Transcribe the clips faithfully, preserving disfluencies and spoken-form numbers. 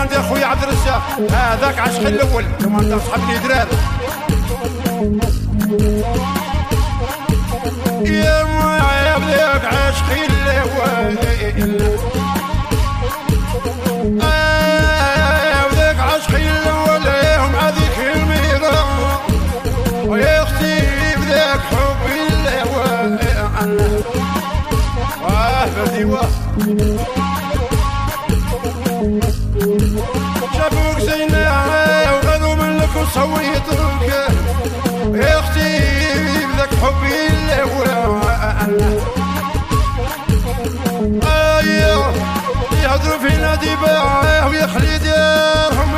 عندي اخويا عبد الرزاق هذاك عشق الاول لو انت صحابني درار يا معايا بذاك عشق الاول وذاك عشق الاول يوم هذيك الميرا ويا اختي بذاك حبي الاول واه بردي واه شافوك زينة وغدوا منك وصويتك يا اختي بذاك حبي الاول ايوه يهضروا فينا ديباه ويخلي دارهم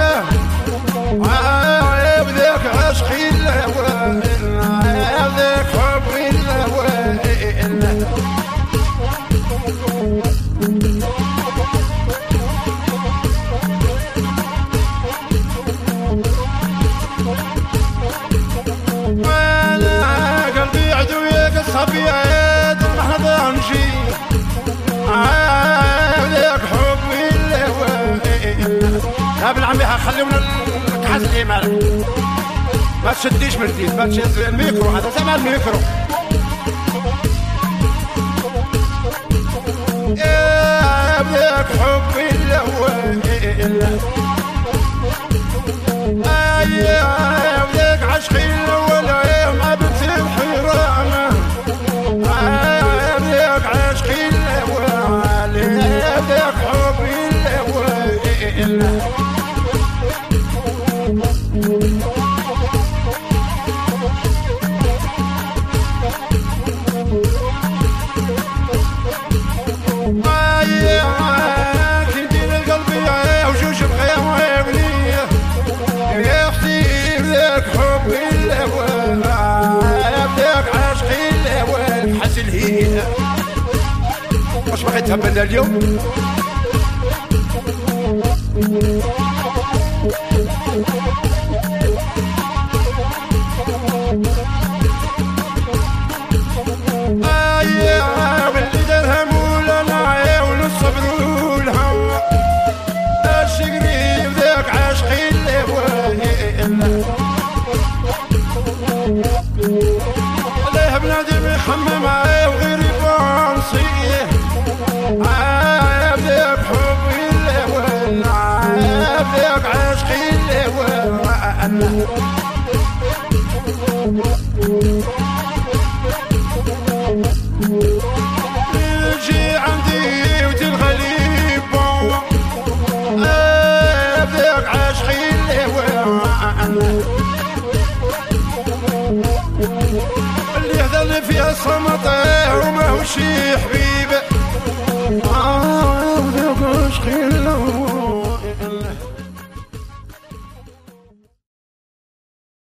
آه بذاك عشقي الاول بذاك حبي الاول وانا قلبي عدويك الصبيات ما ضامشي بذاك حبي الاول يا ابن عمي خليونا الكحز لي مالك ما تشديش من الدين ما تشد الميكرو هذا زعما الميكرو يا بذاك حبي الاول يا بذاك عشقي الاول يا ما بتسيب حرامه يا بذاك عشقي الاول يا بذاك حبي الاول واش باغي تهبلنا اليوم؟ ايا واللي دارها مولانا ونصبر والهوى اش قريب ذاك عاشقي الاول عليه بنادم يحمم وغير يبان صيه بذاك حبي الاول بذاك عاشقي الاول تجي عندي وتنغلي بون بذاك عاشقي الاول اللي يهذل فيها صمته وما هو شي حبيب آه بذاك عاشقي الاول